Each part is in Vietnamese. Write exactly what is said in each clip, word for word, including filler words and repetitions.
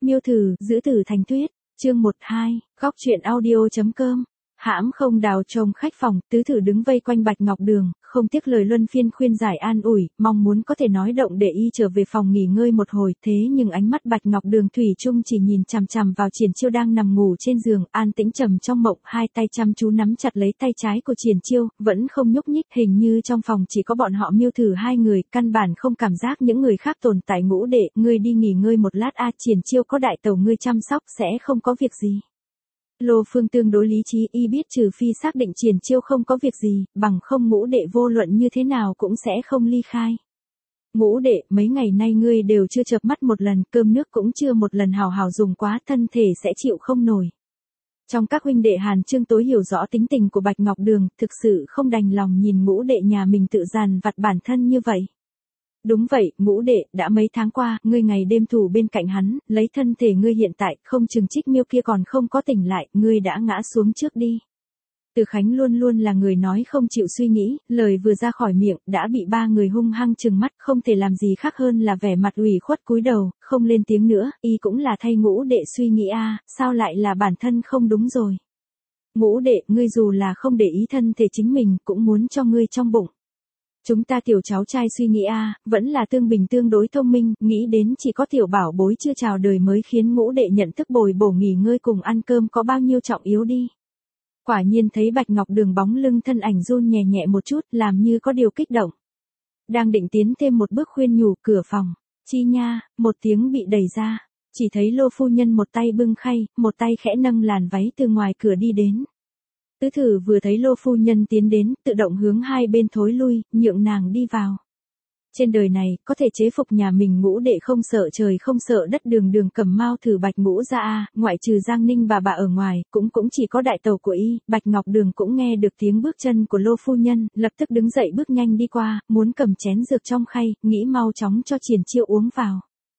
Miêu thử, giữ tử thành tuyết, chương một hai, góc truyện audio.com. Hãm không đào trông khách phòng, tứ thử đứng vây quanh Bạch Ngọc Đường, không tiếc lời luân phiên khuyên giải an ủi, mong muốn có thể nói động để y trở về phòng nghỉ ngơi một hồi, thế nhưng ánh mắt Bạch Ngọc Đường thủy chung chỉ nhìn chằm chằm vào Triển Chiêu đang nằm ngủ trên giường, an tĩnh trầm trong mộng, hai tay chăm chú nắm chặt lấy tay trái của Triển Chiêu, vẫn không nhúc nhích, hình như trong phòng chỉ có bọn họ Miêu thử hai người, căn bản không cảm giác những người khác tồn tại. Ngũ đệ, ngươi đi nghỉ ngơi một lát a, Triển Chiêu có đại tẩu ngươi chăm sóc sẽ không có việc gì. Lô Phương tương đối lý trí, y biết trừ phi xác định Triển Chiêu không có việc gì, bằng không Ngũ đệ vô luận như thế nào cũng sẽ không ly khai. Ngũ đệ, mấy ngày nay ngươi đều chưa chợp mắt một lần, cơm nước cũng chưa một lần hào hào dùng quá, thân thể sẽ chịu không nổi. Trong các huynh đệ Hàn Trương tối hiểu rõ tính tình của Bạch Ngọc Đường, thực sự không đành lòng nhìn Ngũ đệ nhà mình tự dằn vặt bản thân như vậy. Đúng vậy, Ngũ đệ, đã mấy tháng qua, ngươi ngày đêm thủ bên cạnh hắn, lấy thân thể ngươi hiện tại, không chừng Trích Miêu kia còn không có tỉnh lại, ngươi đã ngã xuống trước đi. Từ Khánh luôn luôn là người nói không chịu suy nghĩ, lời vừa ra khỏi miệng, đã bị ba người hung hăng trừng mắt, không thể làm gì khác hơn là vẻ mặt ủy khuất cúi đầu, không lên tiếng nữa, y cũng là thay Ngũ đệ suy nghĩ a, sao lại là bản thân không đúng rồi. Ngũ đệ, ngươi dù là không để ý thân thể chính mình, cũng muốn cho ngươi trong bụng. Chúng ta tiểu cháu trai suy nghĩ a, à, vẫn là tương bình tương đối thông minh, nghĩ đến chỉ có tiểu bảo bối chưa chào đời mới khiến Ngũ đệ nhận thức bồi bổ nghỉ ngơi cùng ăn cơm có bao nhiêu trọng yếu đi. Quả nhiên thấy Bạch Ngọc Đường bóng lưng thân ảnh run nhẹ nhẹ một chút, làm như có điều kích động. Đang định tiến thêm một bước khuyên nhủ, cửa phòng, chi nha, một tiếng bị đẩy ra, chỉ thấy Lô phu nhân một tay bưng khay, một tay khẽ nâng làn váy từ ngoài cửa đi đến. Tứ thử vừa thấy Lô phu nhân tiến đến, tự động hướng hai bên thối lui, nhượng nàng đi vào. Trên đời này, có thể chế phục nhà mình Ngũ đệ không sợ trời không sợ đất, đường đường cầm mau thử Bạch Ngũ ra a, ngoại trừ Giang Ninh bà bà ở ngoài, cũng cũng chỉ có đại tẩu của y. Bạch Ngọc Đường cũng nghe được tiếng bước chân của Lô phu nhân, lập tức đứng dậy bước nhanh đi qua, muốn cầm chén dược trong khay, nghĩ mau chóng cho Triển Chiêu uống vào.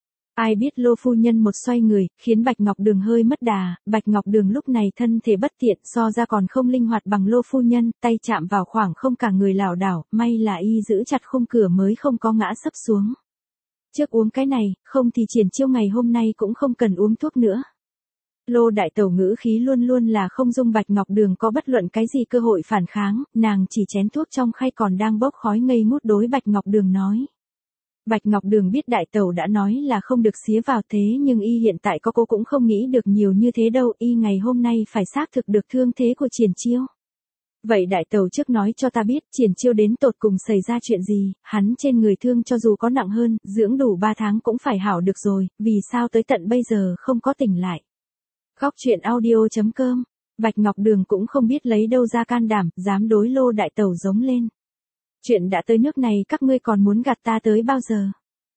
Ai biết Lô phu nhân một xoay người, khiến Bạch Ngọc Đường hơi mất đà, Bạch Ngọc Đường lúc này thân thể bất tiện, so ra còn không linh hoạt bằng Lô phu nhân, tay chạm vào khoảng không cả người lảo đảo, may là y giữ chặt khung cửa mới không có ngã sấp xuống. Trước uống cái này, không thì Triển Chiêu ngày hôm nay cũng không cần uống thuốc nữa. Lô đại tẩu ngữ khí luôn luôn là không dung Bạch Ngọc Đường có bất luận cái gì cơ hội phản kháng, nàng chỉ chén thuốc trong khay còn đang bốc khói ngây ngút đối Bạch Ngọc Đường nói. Bạch Ngọc Đường biết đại tẩu đã nói là không được xía vào, thế nhưng y hiện tại có cô cũng không nghĩ được nhiều như thế đâu, y ngày hôm nay phải xác thực được thương thế của Triển Chiêu. Vậy đại tẩu trước nói cho ta biết Triển Chiêu đến tột cùng xảy ra chuyện gì, hắn trên người thương cho dù có nặng hơn, dưỡng đủ ba tháng cũng phải hảo được rồi, vì sao tới tận bây giờ không có tỉnh lại. Góc truyện audio.com, Bạch Ngọc Đường cũng không biết lấy đâu ra can đảm, dám đối Lô đại tẩu giống lên. Chuyện đã tới nước này các ngươi còn muốn gạt ta tới bao giờ?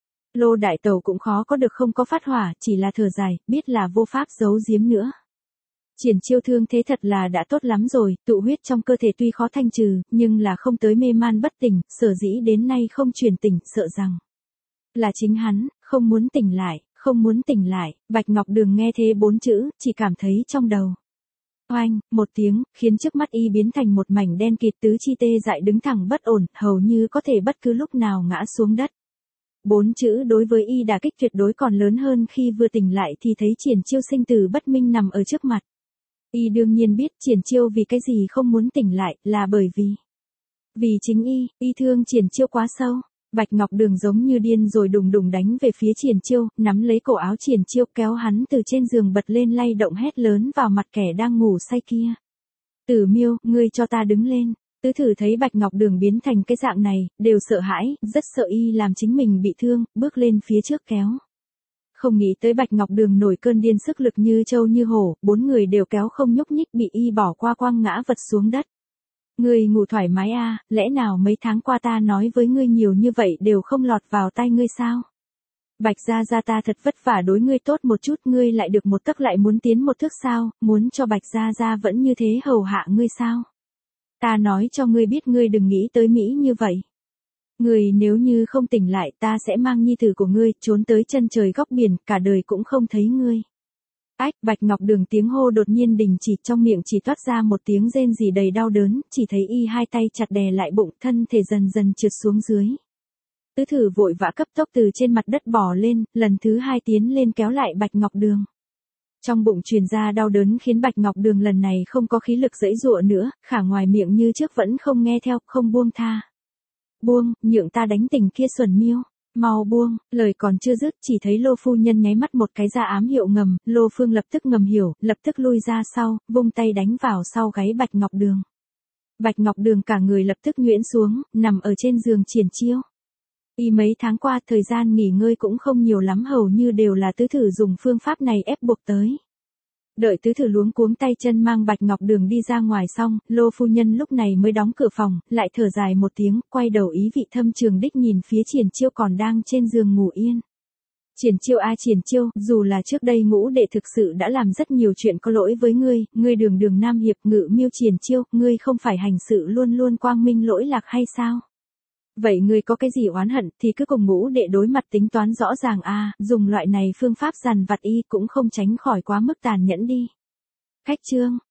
Lô đại tẩu cũng khó có được không có phát hỏa, chỉ là thở dài, biết là vô pháp giấu giếm nữa. Triển Chiêu thương thế thật là đã tốt lắm rồi, tụ huyết trong cơ thể tuy khó thanh trừ, nhưng là không tới mê man bất tỉnh, sở dĩ đến nay không truyền tỉnh, sợ rằng là chính hắn, không muốn tỉnh lại, không muốn tỉnh lại. Bạch Ngọc Đường nghe thế bốn chữ, chỉ cảm thấy trong đầu. Oanh, một tiếng, khiến trước mắt y biến thành một mảnh đen kịt, tứ chi tê dại đứng thẳng bất ổn, hầu như có thể bất cứ lúc nào ngã xuống đất. Bốn chữ đối với y đả kích tuyệt đối còn lớn hơn khi vừa tỉnh lại thì thấy Triển Chiêu sinh tử bất minh nằm ở trước mặt. Y đương nhiên biết Triển Chiêu vì cái gì không muốn tỉnh lại, là bởi vì Vì chính y, y thương Triển Chiêu quá sâu. Bạch Ngọc Đường giống như điên rồi đùng đùng đánh về phía Triển Chiêu, nắm lấy cổ áo Triển Chiêu kéo hắn từ trên giường bật lên lay động hét lớn vào mặt kẻ đang ngủ say kia. Tử Miêu, ngươi cho ta đứng lên. Tứ thử thấy Bạch Ngọc Đường biến thành cái dạng này, đều sợ hãi, rất sợ y làm chính mình bị thương, bước lên phía trước kéo. Không nghĩ tới Bạch Ngọc Đường nổi cơn điên sức lực như trâu như hổ, bốn người đều kéo không nhúc nhích bị y bỏ qua quăng ngã vật xuống đất. Ngươi ngủ thoải mái a, à, lẽ nào mấy tháng qua ta nói với ngươi nhiều như vậy đều không lọt vào tai ngươi sao? Bạch gia gia ta thật vất vả đối ngươi tốt một chút, ngươi lại được một tấc lại muốn tiến một thước sao, muốn cho Bạch gia gia vẫn như thế hầu hạ ngươi sao? Ta nói cho ngươi biết ngươi đừng nghĩ tới Mỹ như vậy. Ngươi nếu như không tỉnh lại ta sẽ mang nhi tử của ngươi trốn tới chân trời góc biển, cả đời cũng không thấy ngươi. Ách, Bạch Ngọc Đường tiếng hô đột nhiên đình chỉ, trong miệng chỉ toát ra một tiếng rên rỉ đầy đau đớn, chỉ thấy y hai tay chặt đè lại bụng, thân thể dần dần trượt xuống dưới. Tứ thử vội vã cấp tốc từ trên mặt đất bò lên, lần thứ hai tiến lên kéo lại Bạch Ngọc Đường. Trong bụng truyền ra đau đớn khiến Bạch Ngọc Đường lần này không có khí lực giãy giụa nữa, khả ngoài miệng như trước vẫn không nghe theo, không buông tha. Buông, nhượng ta đánh tỉnh kia xuẩn miêu. Mau buông, lời còn chưa dứt, chỉ thấy Lô phu nhân nháy mắt một cái ra ám hiệu ngầm, Lô Phương lập tức ngầm hiểu, lập tức lui ra sau, vung tay đánh vào sau gáy Bạch Ngọc Đường. Bạch Ngọc Đường cả người lập tức nhuyễn xuống, nằm ở trên giường triển chiêu. Y mấy tháng qua thời gian nghỉ ngơi cũng không nhiều lắm, hầu như đều là tứ thử dùng phương pháp này ép buộc tới. Đợi tứ thử luống cuống tay chân mang Bạch Ngọc Đường đi ra ngoài xong, Lô phu nhân lúc này mới đóng cửa phòng, lại thở dài một tiếng, quay đầu ý vị thâm trường đích nhìn phía Triển Chiêu còn đang trên giường ngủ yên. Triển Chiêu a Triển Chiêu, dù là trước đây Ngũ đệ thực sự đã làm rất nhiều chuyện có lỗi với ngươi, ngươi Đường Đường Nam hiệp Ngự Miêu Triển Chiêu, ngươi không phải hành sự luôn luôn quang minh lỗi lạc hay sao? Vậy ngươi có cái gì oán hận thì cứ cùng Ngũ đệ đối mặt tính toán rõ ràng a, dùng loại này phương pháp dằn vặt y cũng không tránh khỏi quá mức tàn nhẫn đi. Khách trương,